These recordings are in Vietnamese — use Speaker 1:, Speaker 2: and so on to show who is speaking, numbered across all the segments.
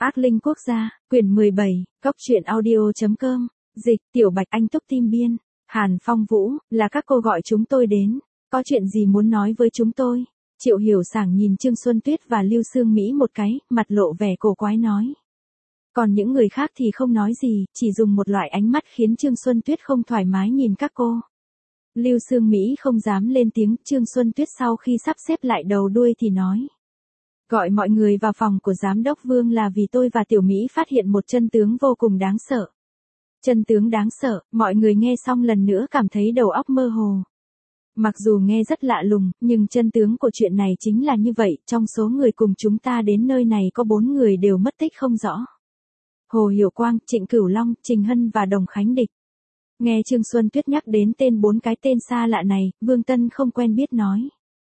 Speaker 1: Ác Linh Quốc gia, quyển 17, Cốc truyện audio.com, dịch, Tiểu Bạch Anh Túc Tim Biên, Hàn Phong Vũ, là các cô gọi chúng tôi đến, có chuyện gì muốn nói với chúng tôi? Triệu Hiểu Sảng nhìn Trương Xuân Tuyết và Lưu Sương Mỹ một cái, mặt lộ vẻ cổ quái nói. Còn những người khác thì không nói gì, chỉ dùng một loại ánh mắt khiến Trương Xuân Tuyết không thoải mái nhìn các cô. Lưu Sương Mỹ không dám lên tiếng, Trương Xuân Tuyết sau khi sắp xếp lại đầu đuôi thì nói. Gọi mọi người vào phòng của Giám đốc Vương là vì tôi và Tiểu Mỹ phát hiện một chân tướng vô cùng đáng sợ. Chân tướng đáng sợ, mọi người nghe xong lần nữa cảm thấy đầu óc mơ hồ. Mặc dù nghe rất lạ lùng, nhưng chân tướng của chuyện này chính là như vậy, trong số người cùng chúng ta đến nơi này có 4 người đều mất tích không rõ. Hồ Hiểu Quang, Trịnh Cửu Long, Trình Hân và Đồng Khánh Địch. Nghe Trương Xuân Tuyết nhắc đến tên 4 cái tên xa lạ này, Vương Tân không quen biết nói.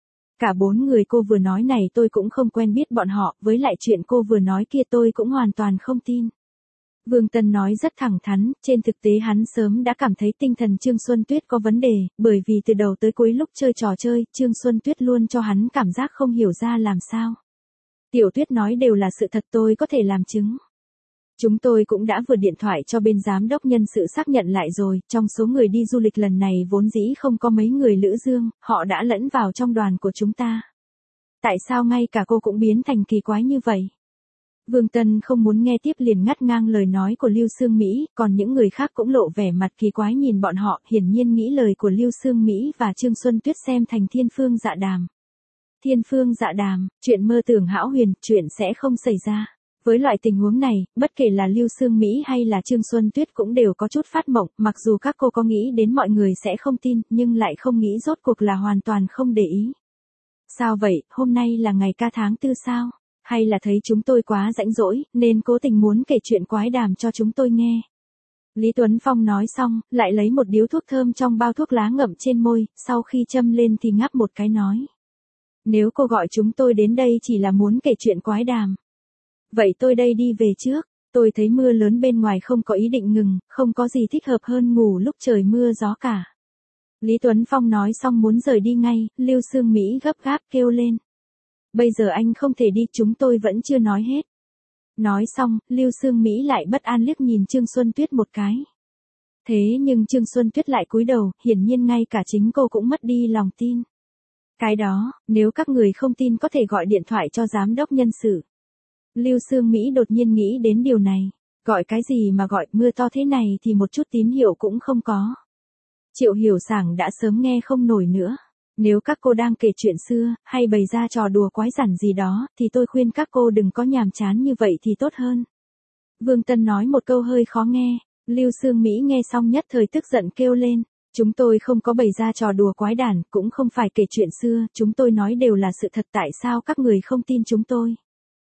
Speaker 1: Cả 4 người cô vừa nói này tôi cũng không quen biết bọn họ, với lại chuyện cô vừa nói kia tôi cũng hoàn toàn không tin. Vương Tân nói rất thẳng thắn, trên thực tế hắn sớm đã cảm thấy tinh thần Trương Xuân Tuyết có vấn đề, bởi vì từ đầu tới cuối lúc chơi trò chơi, Trương Xuân Tuyết luôn cho hắn cảm giác không hiểu ra làm sao. Tiểu Tuyết nói đều là sự thật, tôi có thể làm chứng. Chúng tôi cũng đã vừa điện thoại cho bên giám đốc nhân sự xác nhận lại rồi, trong số người đi du lịch lần này vốn dĩ không có mấy người Lữ Dương, họ đã lẫn vào trong đoàn của chúng ta. Tại sao ngay cả cô cũng biến thành kỳ quái như vậy? Vương Tân không muốn nghe tiếp liền ngắt ngang lời nói của Lưu Sương Mỹ, còn những người khác cũng lộ vẻ mặt kỳ quái nhìn bọn họ, hiển nhiên nghĩ lời của Lưu Sương Mỹ và Trương Xuân Tuyết xem thành thiên phương dạ đàm. Thiên phương dạ đàm, chuyện mơ tưởng hão huyền, chuyện sẽ không xảy ra. Với loại tình huống này, bất kể là Lưu Sương Mỹ hay là Trương Xuân Tuyết cũng đều có chút phát mộng, mặc dù các cô có nghĩ đến mọi người sẽ không tin, nhưng lại không nghĩ rốt cuộc là hoàn toàn không để ý. Sao vậy, hôm nay là ngày ca tháng 4 sao? Hay là thấy chúng tôi quá rãnh rỗi, nên cố tình muốn kể chuyện quái đàm cho chúng tôi nghe? Lý Tuấn Phong nói xong, lại lấy một điếu thuốc thơm trong bao thuốc lá ngậm trên môi, sau khi châm lên thì ngáp một cái nói. Nếu cô gọi chúng tôi đến đây chỉ là muốn kể chuyện quái đàm. Vậy tôi đây đi về trước, tôi thấy mưa lớn bên ngoài không có ý định ngừng, không có gì thích hợp hơn ngủ lúc trời mưa gió cả. Lý Tuấn Phong nói xong muốn rời đi ngay, Lưu Sương Mỹ gấp gáp kêu lên. Bây giờ anh không thể đi, chúng tôi vẫn chưa nói hết. Nói xong, Lưu Sương Mỹ lại bất an liếc nhìn Trương Xuân Tuyết một cái. Thế nhưng Trương Xuân Tuyết lại cúi đầu, hiển nhiên ngay cả chính cô cũng mất đi lòng tin. Cái đó, nếu các người không tin có thể gọi điện thoại cho giám đốc nhân sự. Lưu Sương Mỹ đột nhiên nghĩ đến điều này. Gọi cái gì mà gọi, mưa to thế này thì một chút tín hiệu cũng không có. Triệu Hiểu Sảng đã sớm nghe không nổi nữa. Nếu các cô đang kể chuyện xưa, hay bày ra trò đùa quái giản gì đó, thì tôi khuyên các cô đừng có nhàm chán như vậy thì tốt hơn. Vương Tân nói một câu hơi khó nghe. Lưu Sương Mỹ nghe xong nhất thời tức giận kêu lên. Chúng tôi không có bày ra trò đùa quái đản, cũng không phải kể chuyện xưa, chúng tôi nói đều là sự thật, tại sao các người không tin chúng tôi?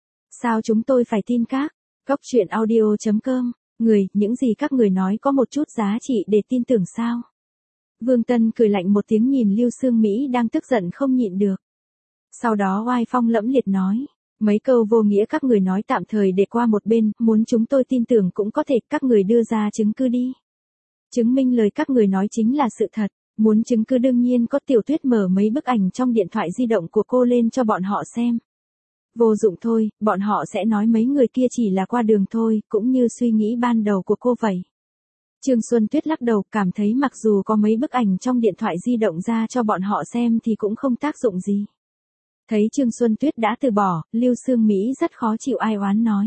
Speaker 1: Sao chúng tôi phải tin các? Cốc truyện audio.com, những gì các người nói có một chút giá trị để tin tưởng sao? Vương Tân cười lạnh một tiếng nhìn Lưu Sương Mỹ đang tức giận không nhịn được. Sau đó oai phong lẫm liệt nói, mấy câu vô nghĩa các người nói tạm thời để qua một bên, muốn chúng tôi tin tưởng cũng có thể, các người đưa ra chứng cứ đi. Chứng minh lời các người nói chính là sự thật, muốn chứng cứ đương nhiên có. Tiểu Tuyết mở mấy bức ảnh trong điện thoại di động của cô lên cho bọn họ xem. Vô dụng thôi, bọn họ sẽ nói mấy người kia chỉ là qua đường thôi, cũng như suy nghĩ ban đầu của cô vậy. Trương Xuân Tuyết lắc đầu, cảm thấy mặc dù có mấy bức ảnh trong điện thoại di động ra cho bọn họ xem thì cũng không tác dụng gì. Thấy Trương Xuân Tuyết đã từ bỏ, Lưu Sương Mỹ rất khó chịu ai oán nói.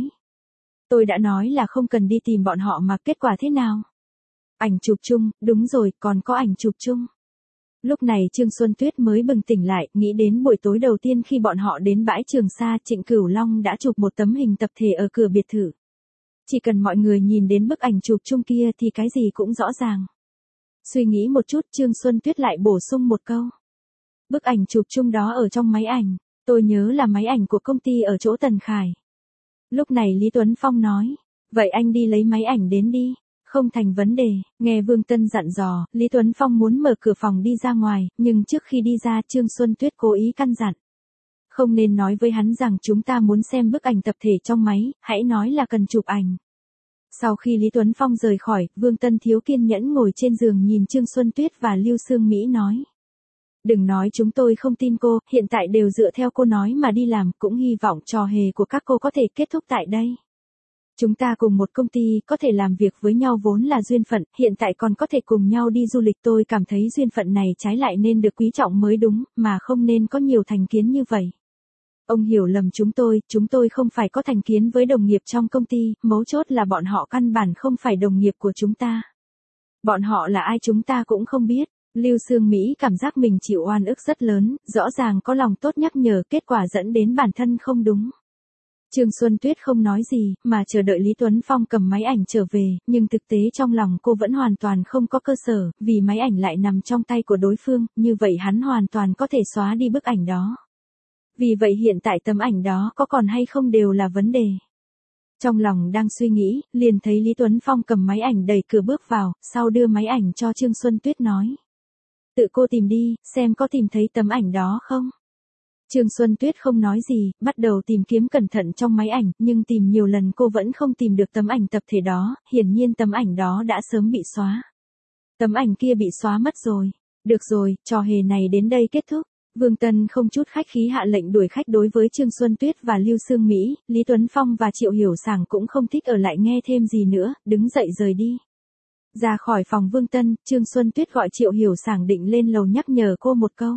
Speaker 1: Tôi đã nói là không cần đi tìm bọn họ mà kết quả thế nào? Ảnh chụp chung, đúng rồi, còn có ảnh chụp chung. Lúc này Trương Xuân Tuyết mới bừng tỉnh lại, nghĩ đến buổi tối đầu tiên khi bọn họ đến bãi Trường Sa, Trịnh Cửu Long đã chụp một tấm hình tập thể ở cửa biệt thự. Chỉ cần mọi người nhìn đến bức ảnh chụp chung kia thì cái gì cũng rõ ràng. Suy nghĩ một chút, Trương Xuân Tuyết lại bổ sung một câu. Bức ảnh chụp chung đó ở trong máy ảnh, tôi nhớ là máy ảnh của công ty ở chỗ Tần Khải. Lúc này Lý Tuấn Phong nói, vậy anh đi lấy máy ảnh đến đi. Không thành vấn đề, nghe Vương Tân dặn dò, Lý Tuấn Phong muốn mở cửa phòng đi ra ngoài, nhưng trước khi đi ra Trương Xuân Tuyết cố ý căn dặn. Không nên nói với hắn rằng chúng ta muốn xem bức ảnh tập thể trong máy, hãy nói là cần chụp ảnh. Sau khi Lý Tuấn Phong rời khỏi, Vương Tân thiếu kiên nhẫn ngồi trên giường nhìn Trương Xuân Tuyết và Lưu Sương Mỹ nói. Đừng nói chúng tôi không tin cô, hiện tại đều dựa theo cô nói mà đi làm, cũng hy vọng trò hề của các cô có thể kết thúc tại đây. Chúng ta cùng một công ty, có thể làm việc với nhau vốn là duyên phận, hiện tại còn có thể cùng nhau đi du lịch, tôi cảm thấy duyên phận này trái lại nên được quý trọng mới đúng, mà không nên có nhiều thành kiến như vậy. Ông hiểu lầm chúng tôi không phải có thành kiến với đồng nghiệp trong công ty, mấu chốt là bọn họ căn bản không phải đồng nghiệp của chúng ta. Bọn họ là ai chúng ta cũng không biết. Lưu Sương Mỹ cảm giác mình chịu oan ức rất lớn, rõ ràng có lòng tốt nhắc nhở, kết quả dẫn đến bản thân không đúng. Trương Xuân Tuyết không nói gì, mà chờ đợi Lý Tuấn Phong cầm máy ảnh trở về, nhưng thực tế trong lòng cô vẫn hoàn toàn không có cơ sở, vì máy ảnh lại nằm trong tay của đối phương, như vậy hắn hoàn toàn có thể xóa đi bức ảnh đó. Vì vậy hiện tại tấm ảnh đó có còn hay không đều là vấn đề. Trong lòng đang suy nghĩ, liền thấy Lý Tuấn Phong cầm máy ảnh đẩy cửa bước vào, sau đưa máy ảnh cho Trương Xuân Tuyết nói. Tự cô tìm đi, xem có tìm thấy tấm ảnh đó không? Trương Xuân Tuyết không nói gì, bắt đầu tìm kiếm cẩn thận trong máy ảnh, nhưng tìm nhiều lần cô vẫn không tìm được tấm ảnh tập thể đó, hiển nhiên tấm ảnh đó đã sớm bị xóa. Tấm ảnh kia bị xóa mất rồi. Được rồi, trò hề này đến đây kết thúc. Vương Tân không chút khách khí hạ lệnh đuổi khách đối với Trương Xuân Tuyết và Lưu Sương Mỹ, Lý Tuấn Phong và Triệu Hiểu Sảng cũng không thích ở lại nghe thêm gì nữa, đứng dậy rời đi. Ra khỏi phòng Vương Tân, Trương Xuân Tuyết gọi Triệu Hiểu Sảng định lên lầu nhắc nhở cô một câu.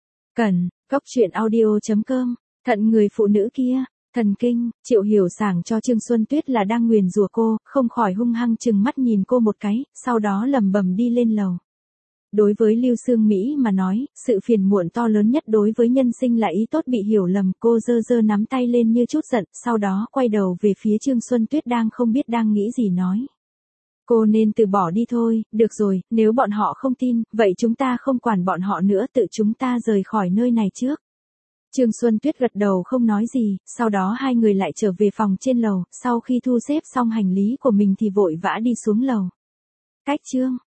Speaker 1: Cần, cốc truyện audio.com, thận người phụ nữ kia, thần kinh, Triệu Hiểu Sảng cho Trương Xuân Tuyết là đang nguyền rủa cô, không khỏi hung hăng chừng mắt nhìn cô một cái, sau đó lầm bầm đi lên lầu. Đối với Lưu Sương Mỹ mà nói, sự phiền muộn to lớn nhất đối với nhân sinh là ý tốt bị hiểu lầm, cô giơ nắm tay lên như chút giận, sau đó quay đầu về phía Trương Xuân Tuyết đang không biết đang nghĩ gì nói. Cô nên từ bỏ đi thôi, được rồi, nếu bọn họ không tin, vậy chúng ta không quản bọn họ nữa, tự chúng ta rời khỏi nơi này trước. Trương Xuân Tuyết gật đầu không nói gì, sau đó hai người lại trở về phòng trên lầu, sau khi thu xếp xong hành lý của mình thì vội vã đi xuống lầu. Cách chương